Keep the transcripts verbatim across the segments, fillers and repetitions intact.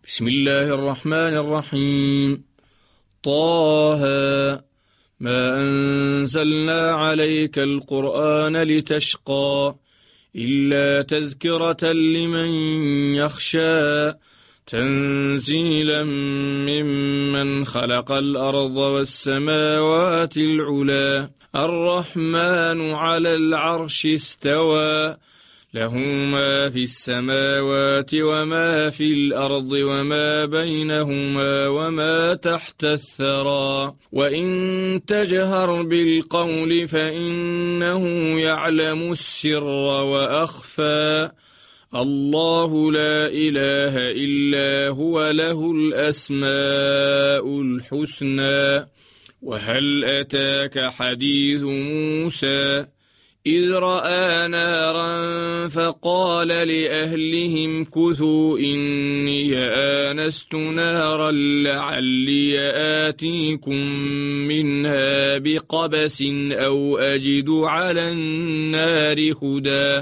بسم الله الرحمن الرحيم. طه ما أنزلنا عليك القرآن لتشقى إلا تذكرة لمن يخشى تنزيلا ممن خلق الأرض والسماوات العلى الرحمن على العرش استوى له ما في السماوات وما في الأرض وما بينهما وما تحت الثرى وإن تجهر بالقول فإنه يعلم السر وأخفى الله لا إله إلا هو له الأسماء الحسنى. وهل أتاك حديث موسى إذ رأى نارا فقال لأهلهم كثوا إني آنست نارا لعلي آتيكم منها بقبس أو أجد على النار هدى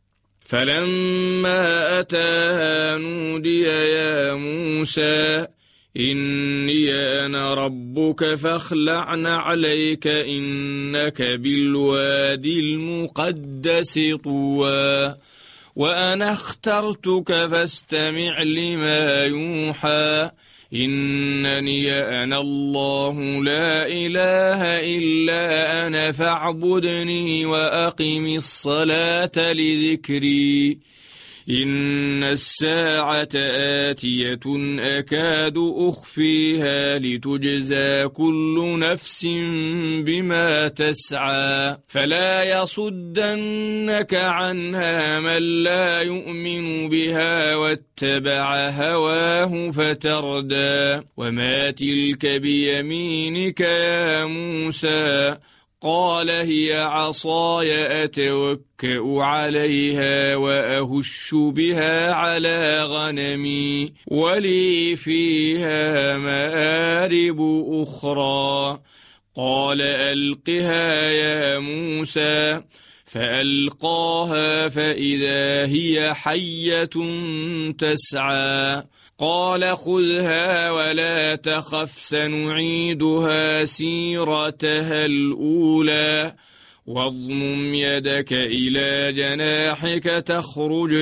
فلما أتاها نودي يا موسى إني أنا ربك فاخلع نعليك إنك بالوادي المقدس طوى وأنا اخترتك فاستمع لما يوحى إنني أنا الله لا إله إلا أنا فاعبدني وأقم الصلاة لذكري إن الساعة آتية أكاد أخفيها لتجزى كل نفس بما تسعى فلا يصدنك عنها من لا يؤمن بها واتبع هواه فتردى وما تلك بيمينك يا موسى قال هي عصاي أتوكأ عليها وأهش بها على غنمي ولي فيها مآرب أخرى قال ألقها يا موسى فألقاها فإذا هي حية تسعى قال خذها ولا تخف سنعيدها سيرتها الأولى واضمم يدك إلى جناحك تخرج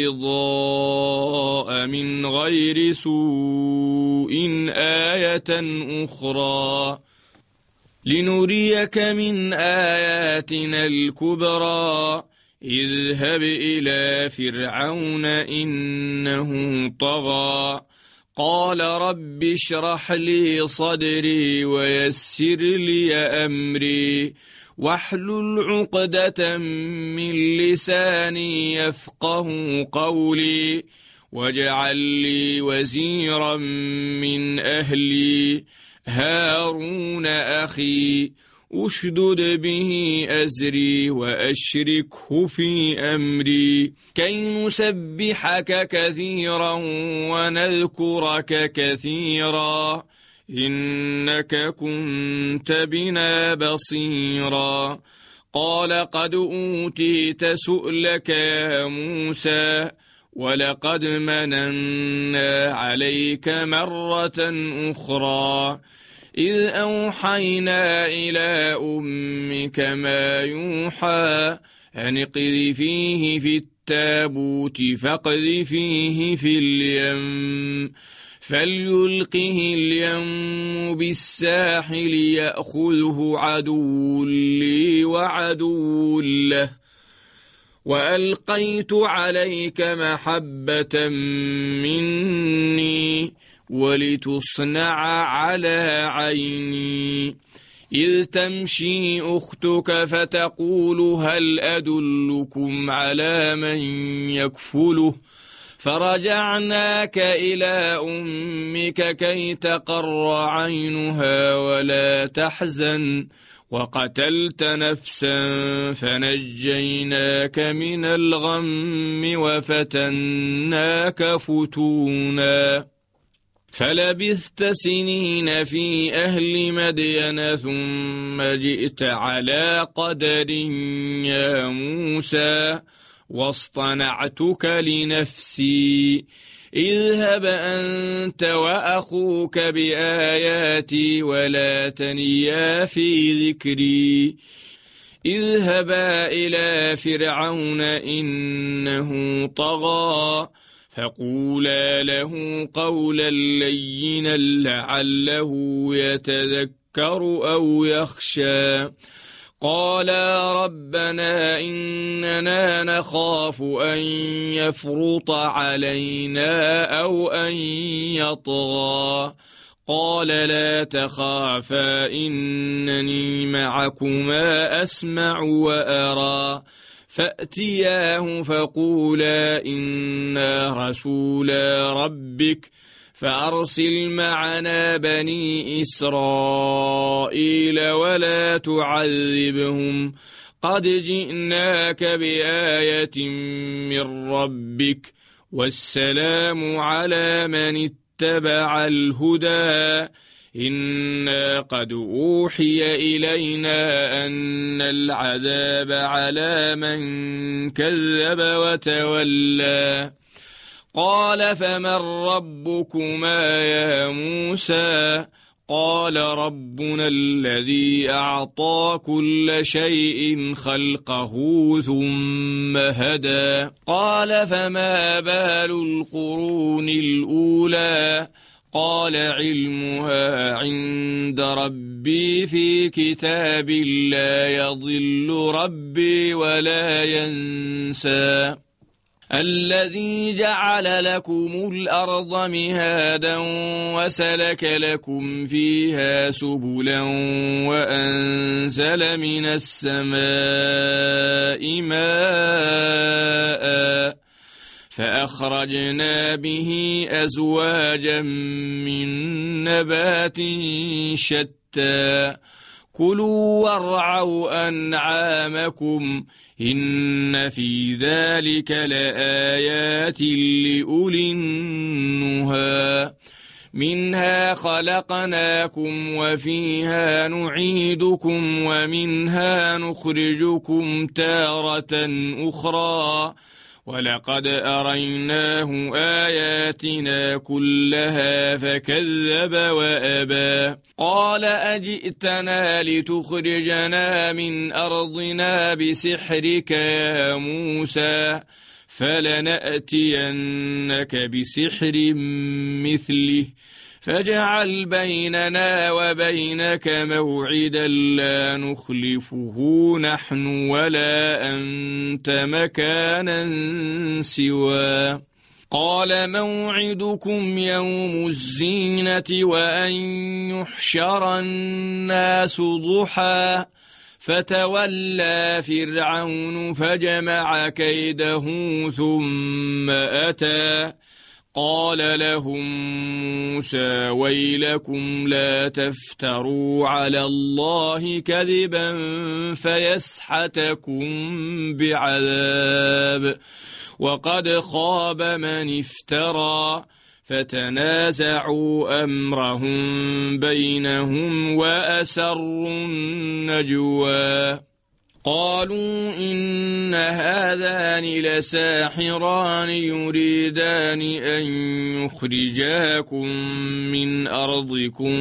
بيضاء من غير سوء آية أخرى لنريك من آياتنا الكبرى اذهب إلى فرعون إنه طغى قال رب اشرح لي صدري ويسر لي أمري واحلل عقدة من لساني يفقه قولي واجعل لي وزيرا من أهلي هارون أخي أشدد به أزري وأشركه في أمري كي نسبحك كثيرا ونذكرك كثيرا إنك كنت بنا بصيرا قال قد أوتيت سؤلك يا موسى ولقد مننا عليك مرة أخرى إذ أوحينا إلى أمك ما يوحى أن اقذفيه في التابوت فاقذفيه في اليم فليلقه اليم بالساحل يأخذه عدو لي وعدو له وألقيت عليك محبة مني ولتصنع على عيني إذ تمشي أختك فتقول هل أدلكم على من يكفله فرجعناك إلى أمك كي تقر عينها ولا تحزن وقتلت نفسا فنجيناك من الغم وفتناك فتونا فلبثت سنين في أهل مدين ثم جئت على قدر يا موسى واصطنعتك لنفسي اذهب أنت وأخوك بآياتي ولا تنيا في ذكري اذهبا إلى فرعون إنه طغى فقولا له قولا لينا لعله يتذكر أو يخشى قالا ربنا إننا نخاف أن يفرط علينا أو أن يطغى قال لا تخافا إنني معكما أسمع وأرى فأتياه فقولا إنا رسولا ربك فأرسل معنا بني إسرائيل ولا تعذبهم قد جئناك بآية من ربك والسلام على من اتبع الهدى إنا قد أوحي إلينا أن العذاب على من كذب وتولى قال فمن ربكما يا موسى قال ربنا الذي أعطى كل شيء خلقه ثم هدى قال فما بال القرون الأولى قال علمها عند ربي في كتاب لا يضل ربي ولا ينسى الذي جعل لكم الأرض مهادا وسلك لكم فيها سبلا وأنزل من السماء ماء فأخرجنا به أزواجا من نبات شتى كلوا وارعوا أنعامكم إن في ذلك لآيات لأولي النهى منها خلقناكم وفيها نعيدكم ومنها نخرجكم تارة أخرى ولقد أريناه آياتنا كلها فكذب وأبى قال أجئتنا لتخرجنا من أرضنا بسحرك يا موسى فلنأتينك بسحر مثله فاجعل بيننا وبينك موعدا لا نخلفه نحن ولا أنت مكانا سواه قال موعدكم يوم الزينة وأن يحشر الناس ضحى فتولى فرعون فجمع كيده ثم أتى قال لهم موسى ويلكم لا تفتروا على الله كذبا فيسحتكم بعذاب وقد خاب من افترى فتنازعوا أمرهم بينهم وأسروا النجوى قالوا إن هذان لساحران يريدان أن يخرجاكم من أرضكم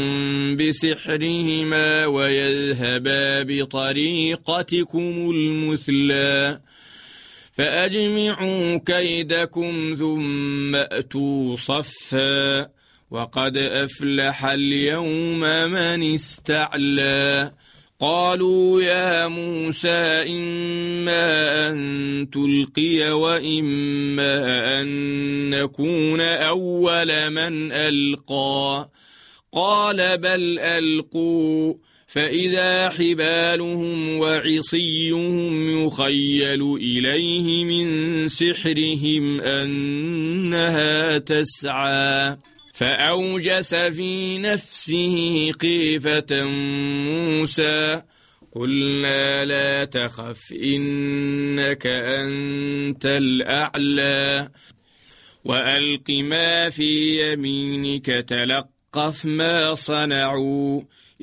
بسحرهما ويذهبا بطريقتكم المثلى فأجمعوا كيدكم ثم أتوا صفا وقد أفلح اليوم من استعلى قالوا يا موسى إما أن تلقي وإما أن نكون أول من ألقى قال بل ألقوا فإذا حبالهم وعصيهم يخيل إليه من سحرهم أنها تسعى فأوجس في نفسه خيفة موسى قلنا لا تخف إنك أنت الأعلى وألق ما في يمينك تلقف ما صنعوا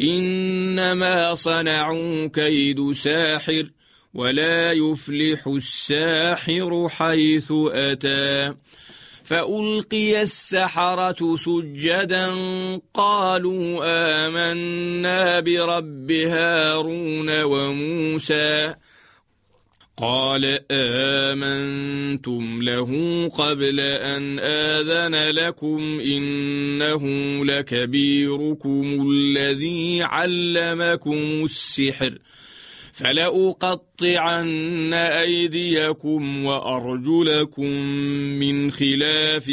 إنما صنعوا كيد ساحر ولا يفلح الساحر حيث أتى فألقي السحرة سجدا قالوا آمنا برب هارون وموسى قال آمنتم له قبل أن آذن لكم إنه لكبيركم الذي علمكم السحر فلأقطعن أيديكم وأرجلكم من خلاف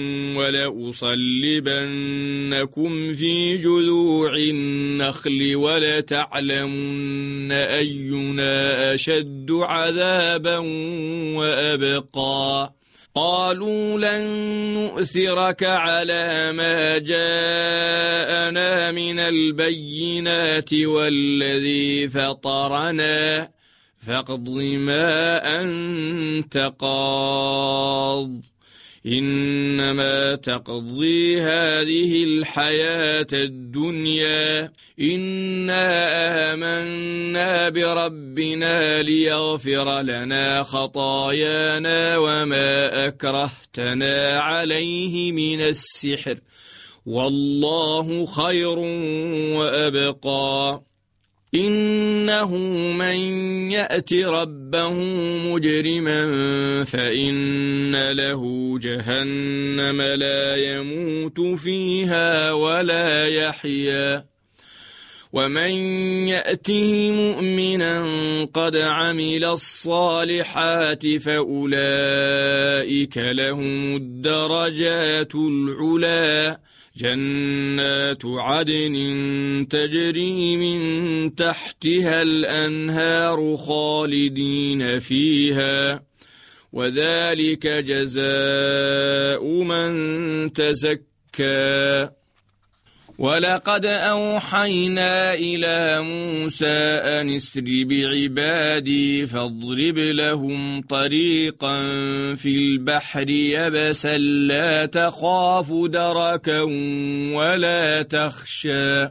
ولأصلبنكم في جذوع النخل ولتعلمن أينا أشد عذابا وأبقى قالوا لن نؤثرك على ما جاءنا من البينات والذي فطرنا فاقض ما أنت قاض إنما تقضي هذه الحياة الدنيا إنا آمنا بربنا ليغفر لنا خطايانا وما أكرهتنا عليه من السحر والله خير وأبقى إنه من يأت ربه مجرما فإن له جهنم لا يموت فيها ولا يحيا ومن يأته مؤمنا قد عمل الصالحات فأولئك لهم الدرجات العلا جنات عدن تجري من تحتها الأنهار خالدين فيها وذلك جزاء من تزكى ولقد أوحينا إلى موسى أن اسر بعبادي فاضرب لهم طريقا في البحر يبسا لا تخاف دركا ولا تخشى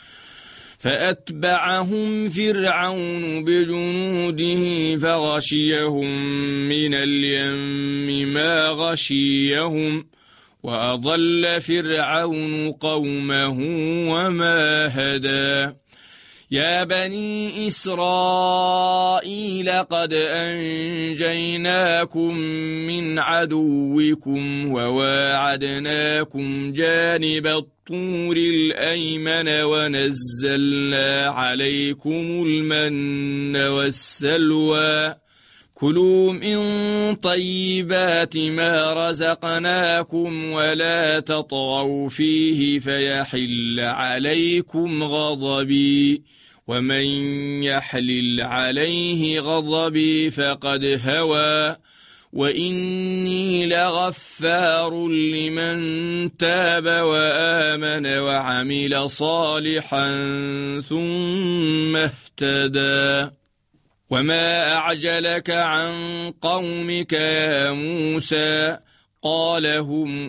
فأتبعهم فرعون بجنوده فغشيهم من اليم ما غشيهم وأضل فرعون قومه وما هدى يا بني إسرائيل قد أنجيناكم من عدوكم وواعدناكم جانب الطور الأيمن ونزلنا عليكم المن والسلوى كلوا من طيبات ما رزقناكم ولا تطغوا فيه فيحل عليكم غضبي ومن يحلل عليه غضبي فقد هوى وإني لغفار لمن تاب وآمن وعمل صالحا ثم اهتدى وما أعجلك عن قومك يا موسى قال هم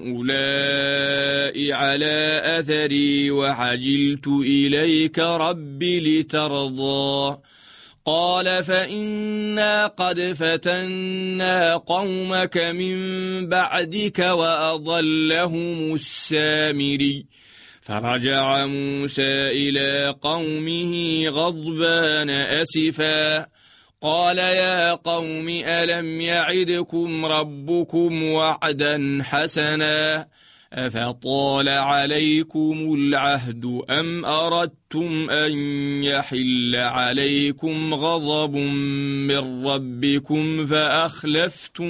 أولئك على أثري وعجلت إليك رب لترضى قال فإنا قد فتنا قومك من بعدك وأضلهم السامري فرجع موسى إلى قومه غضبان أسفا قال يا قوم ألم يعدكم ربكم وعدا حسنا أفطال عليكم العهد أم أردتم أن يحل عليكم غضب من ربكم فأخلفتم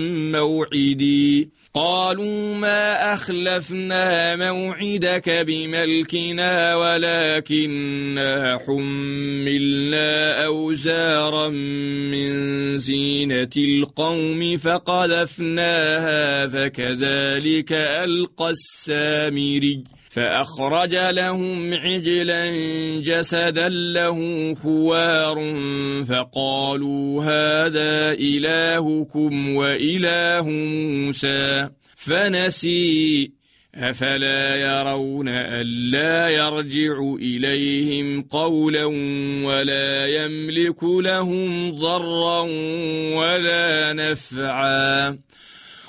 موعدي قالوا ما أخلفنا موعدك بملكنا ولكننا حملنا أوزارا من زينة القوم فقذفناها فكذلك ألقى السامري فأخرج لهم عجلا جسدا له خوار فقالوا هذا إلهكم وإله موسى فنسي أفلا يرون ألا يرجع إليهم قولا ولا يملك لهم ضرا ولا نفعا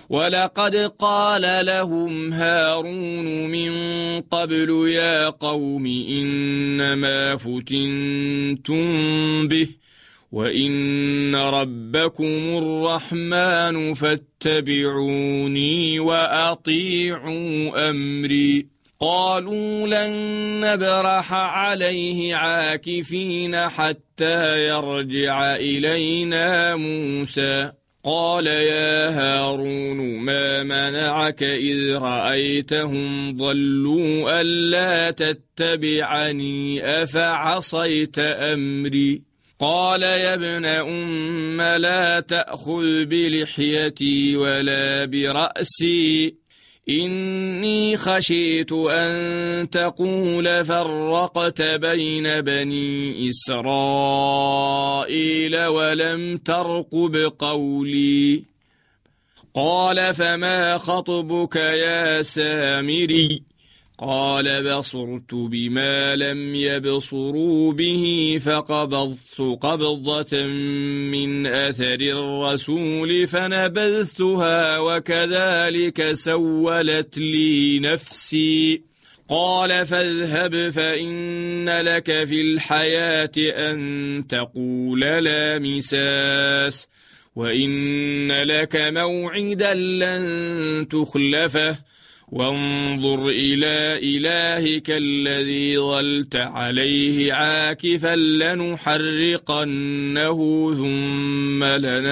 ولقد قال لهم هارون من قبل يا قوم إنما فتنتم به وإن ربكم الرحمن فاتبعوني وأطيعوا أمري قالوا لن نبرح عليه عاكفين حتى يرجع إلينا موسى قال يا هارون ما منعك إذ رأيتهم ضلوا ألا تتبعني أفعصيت أمري قال يا ابن أم لا تأخذ بلحيتي ولا برأسي إني خشيت أن تقول فرقت بين بني إسرائيل ولم ترقب قولي قال فما خطبك يا سامري قال بصرت بما لم يبصروا به فقبضت قبضة من أثر الرسول فنبذتها وكذلك سولت لي نفسي قال فاذهب فإن لك في الحياة أن تقول لا مساس وإن لك موعدا لن تخلفه وانظر إلى إلهك الذي ظلت عليه عاكفا لنحرقنه ثم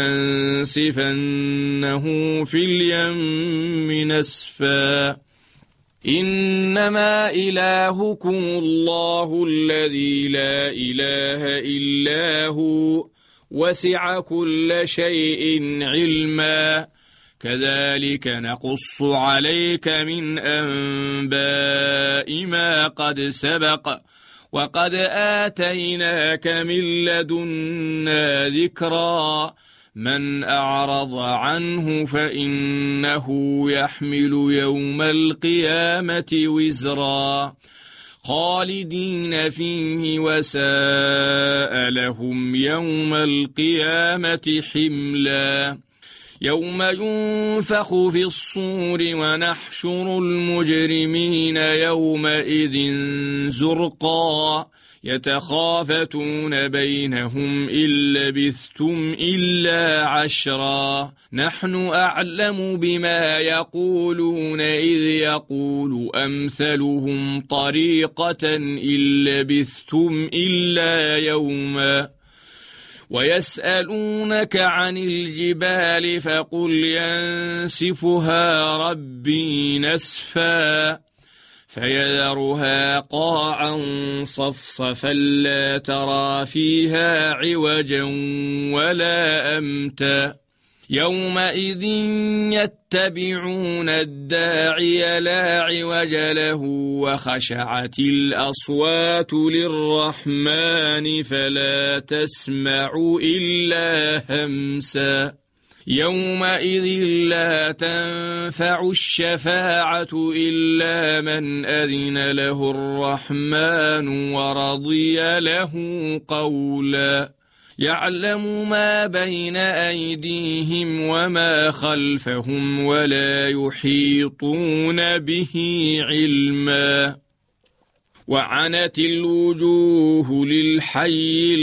لننسفنه في اليم نسفا إنما إلهكم الله الذي لا إله إلا هو وسع كل شيء علما كذلك نقص عليك من أنباء ما قد سبق وقد آتيناك من لدنا ذكرا من أعرض عنه فإنه يحمل يوم القيامة وزرا خالدين فيه وساء لهم يوم القيامة حملا يوم ينفخ في الصور ونحشر المجرمين يومئذ زرقا يتخافتون بينهم إن لبثتم إلا عشرا نحن أعلم بما يقولون إذ يقول أمثلهم طريقة إن لبثتم إلا يوما ويسألونك عن الجبال فقل ينسفها ربي نسفا فيذرها قاعا صفصفا لا ترى فيها عوجا ولا أمتا يومئذ يتبعون الداعي لا عوج له وخشعت الأصوات للرحمن فلا تسمع إلا همسا يومئذ لا تنفع الشفاعة إلا من أذن له الرحمن ورضي له قولا يعلم ما بين أيديهم وما خلفهم ولا يحيطون به علما وعنت الوجوه للحي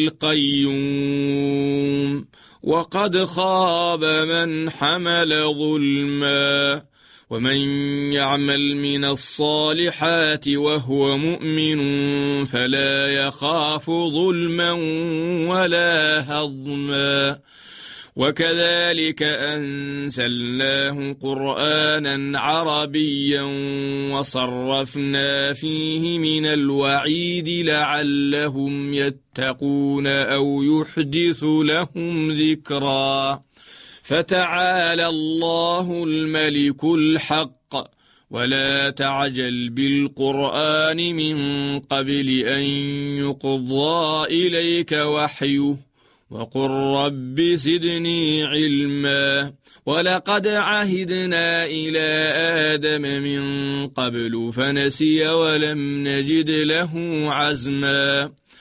القيوم وقد خاب من حمل ظلما ومن يعمل من الصالحات وهو مؤمن فلا يخاف ظلما ولا هضما وكذلك أنزلناه قرآنا عربيا وصرفنا فيه من الوعيد لعلهم يتقون أو يحدث لهم ذكرا فتعالى الله الملك الحق ولا تعجل بالقرآن من قبل أن يقضى إليك وحيه وقل رب زدني علما ولقد عهدنا إلى آدم من قبل فنسي ولم نجد له عزما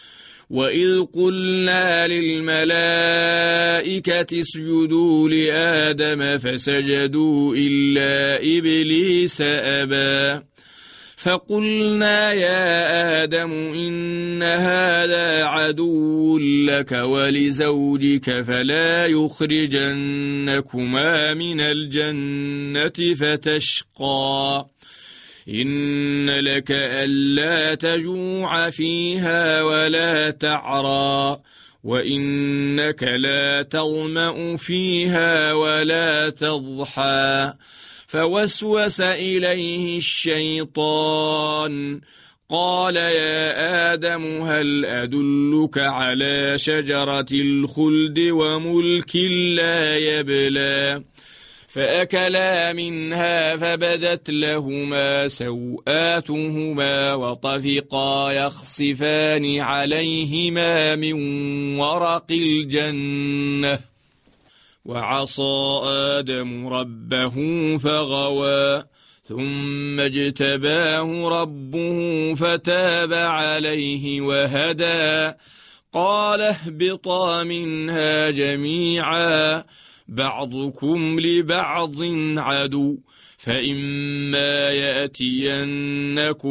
وإذ قلنا للملائكة اسجدوا لآدم فسجدوا إلا إبليس أبى فقلنا يا آدم إن هذا عدو لك ولزوجك فلا يخرجنكما من الجنة فتشقى إن لك ألا تجوع فيها ولا تعرى وإنك لا تظمأ فيها ولا تضحى فوسوس إليه الشيطان قال يا آدم هل أدلك على شجرة الخلد وملك لا يبلى فأكلا منها فبدت لهما سوآتهما وطفقا يخصفان عليهما من ورق الجنة وعصى آدم ربه فغوى ثم اجتباه ربه فتاب عليه وهدى قال اهبطا منها جميعا بعضكم لبعض عدو فإما يأتينكم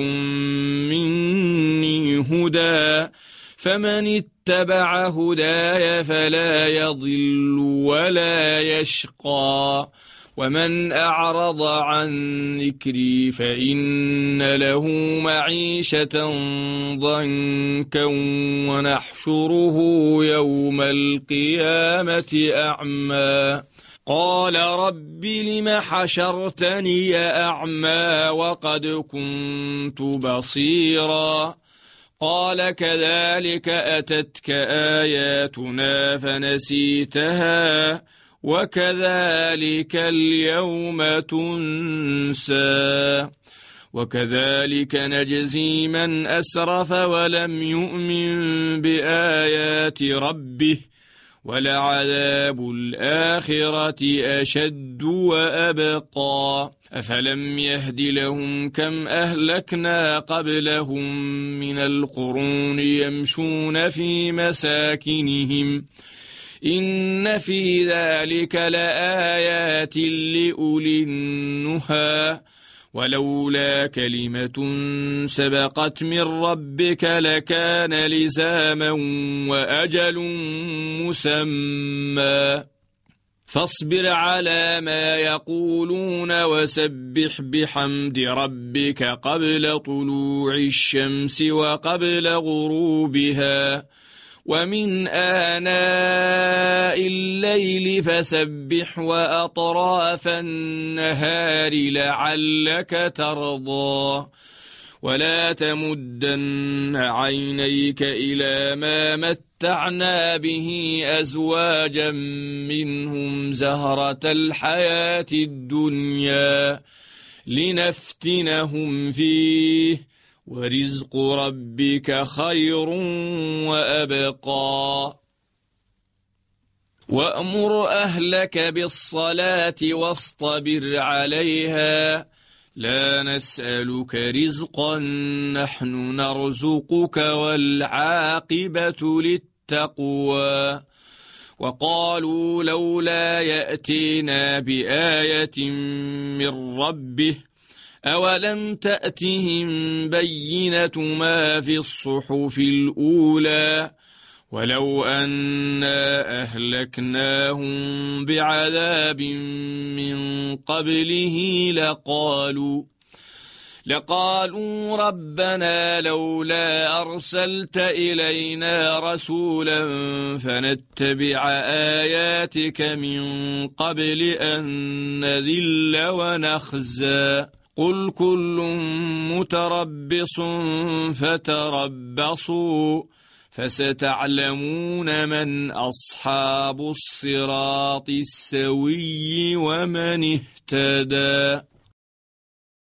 مني هدى فمن اتبع هداي فلا يضل ولا يشقى ومن أعرض عن ذكري فإن له معيشة ضنكا ونحشره يوم القيامة أعمى قال رب لم حشرتني أعمى وقد كنت بصيرا قال كذلك أتتك آياتنا فنسيتها وكذلك اليوم تنسى وكذلك نجزي من أسرف ولم يؤمن بآيات ربه ولعذاب الآخرة أشد وأبقى أفلم يهد لهم كم أهلكنا قبلهم من القرون يمشون في مساكنهم إن في ذلك لآيات لأولي النهى ولولا كلمة سبقت من ربك لكان لزاما وأجل مسمى فاصبر على ما يقولون وسبح بحمد ربك قبل طلوع الشمس وقبل غروبها ومن آناء الليل فسبح وأطراف النهار لعلك ترضى ولا تمدن عينيك إلى ما متعنا به أزواجا منهم زهرة الحياة الدنيا لنفتنهم فيه ورزق ربك خير وأبقى وأمر أهلك بالصلاة واصطبر عليها لا نسألك رزقا نحن نرزقك والعاقبة للتقوى وقالوا لولا يأتينا بآية من ربه أولم تأتهم بينة ما في الصحف الأولى ولو أنا أهلكناهم بعذاب من قبله لقالوا لقالوا ربنا لولا أرسلت إلينا رسولا فنتبع آياتك من قبل أن نذل ونخزى قل كل متربص فتربصوا فستعلمون من أصحاب الصراط السوي ومن اهتدى.